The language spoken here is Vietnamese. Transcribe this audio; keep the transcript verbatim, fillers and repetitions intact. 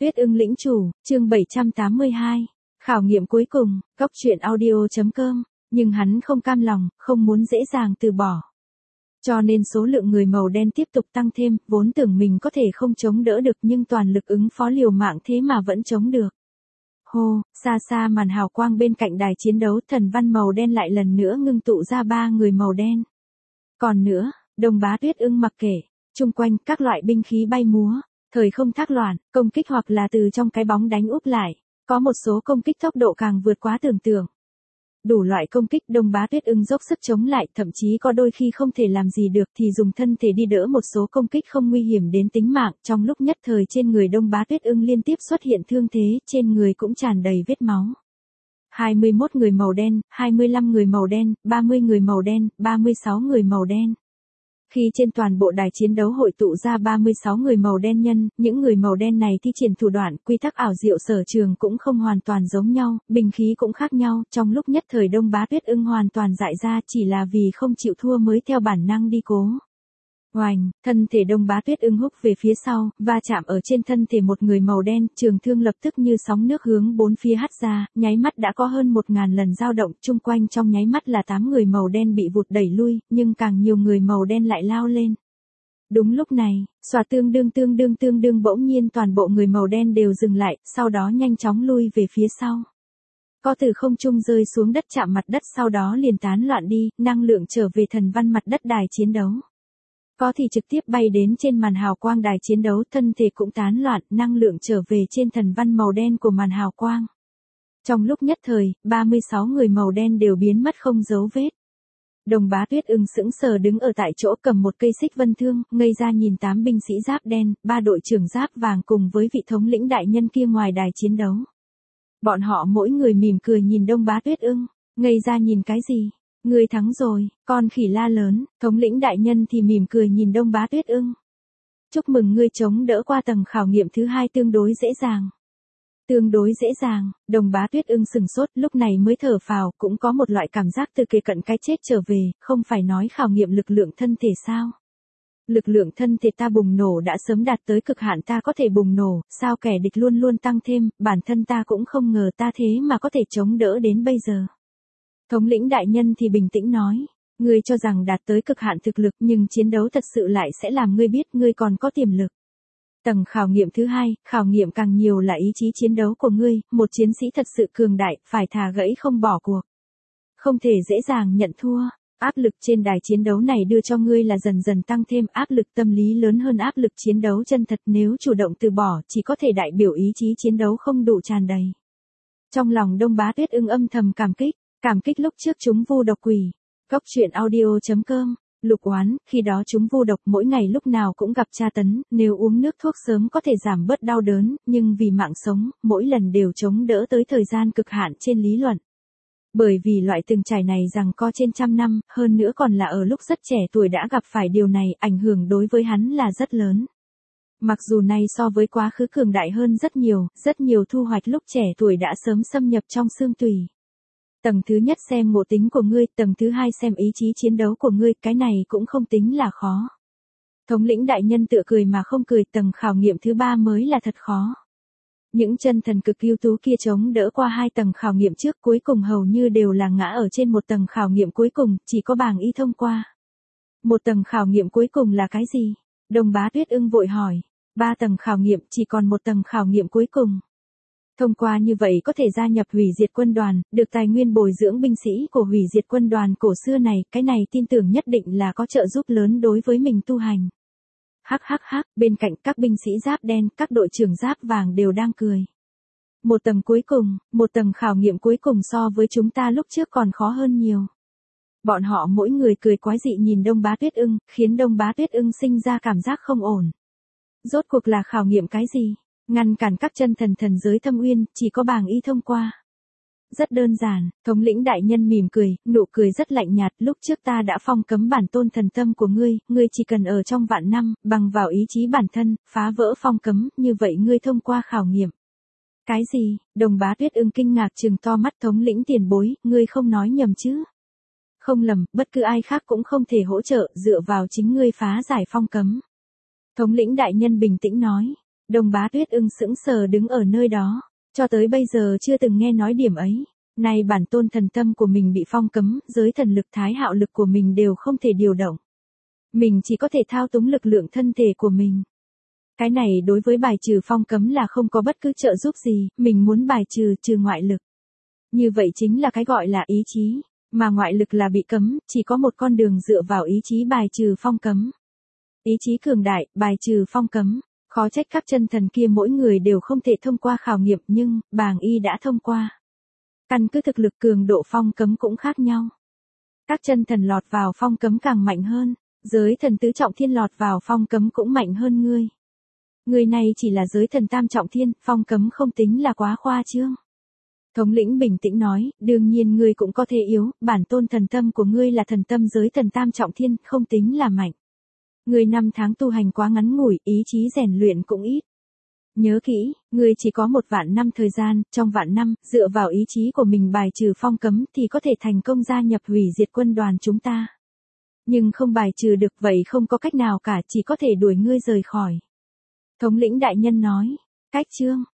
Tuyết ưng lĩnh chủ, chương bảy trăm tám mươi hai. Khảo nghiệm cuối cùng, góc truyện audio chấm com, nhưng hắn không cam lòng, không muốn dễ dàng từ bỏ. Cho nên số lượng người màu đen tiếp tục tăng thêm, vốn tưởng mình có thể không chống đỡ được nhưng toàn lực ứng phó liều mạng thế mà vẫn chống được. Hô, xa xa màn hào quang bên cạnh đài chiến đấu, thần văn màu đen lại lần nữa ngưng tụ ra ba người màu đen. Còn nữa, Đông Bá Tuyết ưng mặc kệ, chung quanh các loại binh khí bay múa, thời không thác loạn, công kích hoặc là từ trong cái bóng đánh úp lại, có một số công kích tốc độ càng vượt quá tưởng tượng. Đủ loại công kích Đông Bá Tuyết ưng dốc sức chống lại, thậm chí có đôi khi không thể làm gì được thì dùng thân thể đi đỡ một số công kích không nguy hiểm đến tính mạng. Trong lúc nhất thời trên người Đông Bá Tuyết ưng liên tiếp xuất hiện thương thế, trên người cũng tràn đầy vết máu. hai mươi mốt người màu đen, hai mươi lăm người màu đen, ba mươi người màu đen, ba mươi sáu người màu đen. Khi trên toàn bộ đài chiến đấu hội tụ ra ba mươi sáu người màu đen nhân, những người màu đen này thi triển thủ đoạn, quy tắc ảo diệu sở trường cũng không hoàn toàn giống nhau, binh khí cũng khác nhau, trong lúc nhất thời Đông Bá Tuyết ưng hoàn toàn dại ra chỉ là vì không chịu thua mới theo bản năng đi cố. Oành, thân thể Đông Bá Tuyết ưng húc về phía sau, va chạm ở trên thân thể một người màu đen, trường thương lập tức như sóng nước hướng bốn phía hắt ra, nháy mắt đã có hơn một ngàn lần dao động, chung quanh trong nháy mắt là tám người màu đen bị vụt đẩy lui, nhưng càng nhiều người màu đen lại lao lên. Đúng lúc này, xòa tương đương tương đương tương đương bỗng nhiên toàn bộ người màu đen đều dừng lại, sau đó nhanh chóng lui về phía sau. Có từ không trung rơi xuống đất chạm mặt đất sau đó liền tán loạn đi, năng lượng trở về thần văn mặt đất đài chiến đấu. Có thì trực tiếp bay đến trên màn hào quang đài chiến đấu, thân thể cũng tán loạn, năng lượng trở về trên thần văn màu đen của màn hào quang. Trong lúc nhất thời, ba mươi sáu người màu đen đều biến mất không dấu vết. Đông Bá Tuyết ưng sững sờ đứng ở tại chỗ cầm một cây xích vân thương, ngây ra nhìn tám binh sĩ giáp đen, ba đội trưởng giáp vàng cùng với vị thống lĩnh đại nhân kia ngoài đài chiến đấu. Bọn họ mỗi người mỉm cười nhìn Đông Bá Tuyết ưng, ngây ra nhìn cái gì? Ngươi thắng rồi, con khỉ la lớn, thống lĩnh đại nhân thì mỉm cười nhìn Đông Bá Tuyết ưng. Chúc mừng ngươi chống đỡ qua tầng khảo nghiệm thứ hai tương đối dễ dàng. Tương đối dễ dàng, Đông Bá Tuyết ưng sừng sốt, lúc này mới thở phào, cũng có một loại cảm giác từ kề cận cái chết trở về, không phải nói khảo nghiệm lực lượng thân thể sao? Lực lượng thân thể ta bùng nổ đã sớm đạt tới cực hạn, ta có thể bùng nổ, sao kẻ địch luôn luôn tăng thêm, bản thân ta cũng không ngờ ta thế mà có thể chống đỡ đến bây giờ. Thống lĩnh đại nhân thì bình tĩnh nói, ngươi cho rằng đạt tới cực hạn thực lực nhưng chiến đấu thật sự lại sẽ làm ngươi biết ngươi còn có tiềm lực. Tầng khảo nghiệm thứ hai, khảo nghiệm càng nhiều là ý chí chiến đấu của ngươi, một chiến sĩ thật sự cường đại, phải thà gãy không bỏ cuộc. Không thể dễ dàng nhận thua, áp lực trên đài chiến đấu này đưa cho ngươi là dần dần tăng thêm, áp lực tâm lý lớn hơn áp lực chiến đấu chân thật, nếu chủ động từ bỏ chỉ có thể đại biểu ý chí chiến đấu không đủ tràn đầy. Trong lòng Đông Bá Tuyết ưng âm thầm cảm kích. Cảm kích lúc trước chúng vu độc quỷ. Góc truyện audio chấm com, Lục Oán, khi đó chúng vu độc mỗi ngày lúc nào cũng gặp tra tấn, nếu uống nước thuốc sớm có thể giảm bớt đau đớn, nhưng vì mạng sống, mỗi lần đều chống đỡ tới thời gian cực hạn trên lý luận. Bởi vì loại từng trải này rằng có trên trăm năm, hơn nữa còn là ở lúc rất trẻ tuổi đã gặp phải điều này, ảnh hưởng đối với hắn là rất lớn. Mặc dù nay so với quá khứ cường đại hơn rất nhiều, rất nhiều thu hoạch lúc trẻ tuổi đã sớm xâm nhập trong xương tủy. Tầng thứ nhất xem ngộ tính của ngươi, tầng thứ hai xem ý chí chiến đấu của ngươi, cái này cũng không tính là khó. Thống lĩnh đại nhân tựa cười mà không cười, tầng khảo nghiệm thứ ba mới là thật khó. Những chân thần cực ưu tú kia chống đỡ qua hai tầng khảo nghiệm trước, cuối cùng hầu như đều là ngã ở trên một tầng khảo nghiệm cuối cùng, chỉ có bảng y thông qua. Một tầng khảo nghiệm cuối cùng là cái gì? Đông Bá Tuyết ưng vội hỏi. Ba tầng khảo nghiệm, chỉ còn một tầng khảo nghiệm cuối cùng. Thông qua như vậy có thể gia nhập hủy diệt quân đoàn, được tài nguyên bồi dưỡng binh sĩ của hủy diệt quân đoàn cổ xưa này, cái này tin tưởng nhất định là có trợ giúp lớn đối với mình tu hành. Hắc hắc hắc, bên cạnh các binh sĩ giáp đen, các đội trưởng giáp vàng đều đang cười. Một tầng cuối cùng, một tầng khảo nghiệm cuối cùng so với chúng ta lúc trước còn khó hơn nhiều. Bọn họ mỗi người cười quái dị nhìn Đông Bá Tuyết ưng, khiến Đông Bá Tuyết ưng sinh ra cảm giác không ổn. Rốt cuộc là khảo nghiệm cái gì? Ngăn cản các chân thần thần giới thâm uyên, chỉ có bảng y thông qua. Rất đơn giản, thống lĩnh đại nhân mỉm cười, nụ cười rất lạnh nhạt, lúc trước ta đã phong cấm bản tôn thần tâm của ngươi, ngươi chỉ cần ở trong vạn năm, bằng vào ý chí bản thân, phá vỡ phong cấm, như vậy ngươi thông qua khảo nghiệm. Cái gì? Đông Bá Tuyết ưng kinh ngạc trừng to mắt, thống lĩnh tiền bối, ngươi không nói nhầm chứ? Không lầm, bất cứ ai khác cũng không thể hỗ trợ, dựa vào chính ngươi phá giải phong cấm. Thống lĩnh đại nhân bình tĩnh nói. Đông Bá Tuyết Ưng sững sờ đứng ở nơi đó, cho tới bây giờ chưa từng nghe nói điểm ấy. Nay bản tôn thần tâm của mình bị phong cấm, giới thần lực thái hạo lực của mình đều không thể điều động. Mình chỉ có thể thao túng lực lượng thân thể của mình. Cái này đối với bài trừ phong cấm là không có bất cứ trợ giúp gì, mình muốn bài trừ trừ ngoại lực. Như vậy chính là cái gọi là ý chí, mà ngoại lực là bị cấm, chỉ có một con đường dựa vào ý chí bài trừ phong cấm. Ý chí cường đại, bài trừ phong cấm, khó trách các chân thần kia mỗi người đều không thể thông qua khảo nghiệm nhưng, Bàng Y đã thông qua. Căn cứ thực lực cường độ phong cấm cũng khác nhau. Các chân thần lọt vào phong cấm càng mạnh hơn, giới thần tứ trọng thiên lọt vào phong cấm cũng mạnh hơn ngươi. Người này chỉ là giới thần tam trọng thiên, phong cấm không tính là quá khoa trương. Thống lĩnh bình tĩnh nói, đương nhiên ngươi cũng có thể yếu, bản tôn thần tâm của ngươi là thần tâm giới thần tam trọng thiên, không tính là mạnh. Ngươi năm tháng tu hành quá ngắn ngủi, ý chí rèn luyện cũng ít. Nhớ kỹ, ngươi chỉ có một vạn năm thời gian, trong vạn năm, dựa vào ý chí của mình bài trừ phong cấm thì có thể thành công gia nhập hủy diệt quân đoàn chúng ta. Nhưng không bài trừ được vậy không có cách nào cả, chỉ có thể đuổi ngươi rời khỏi. Thống lĩnh đại nhân nói, cách chương,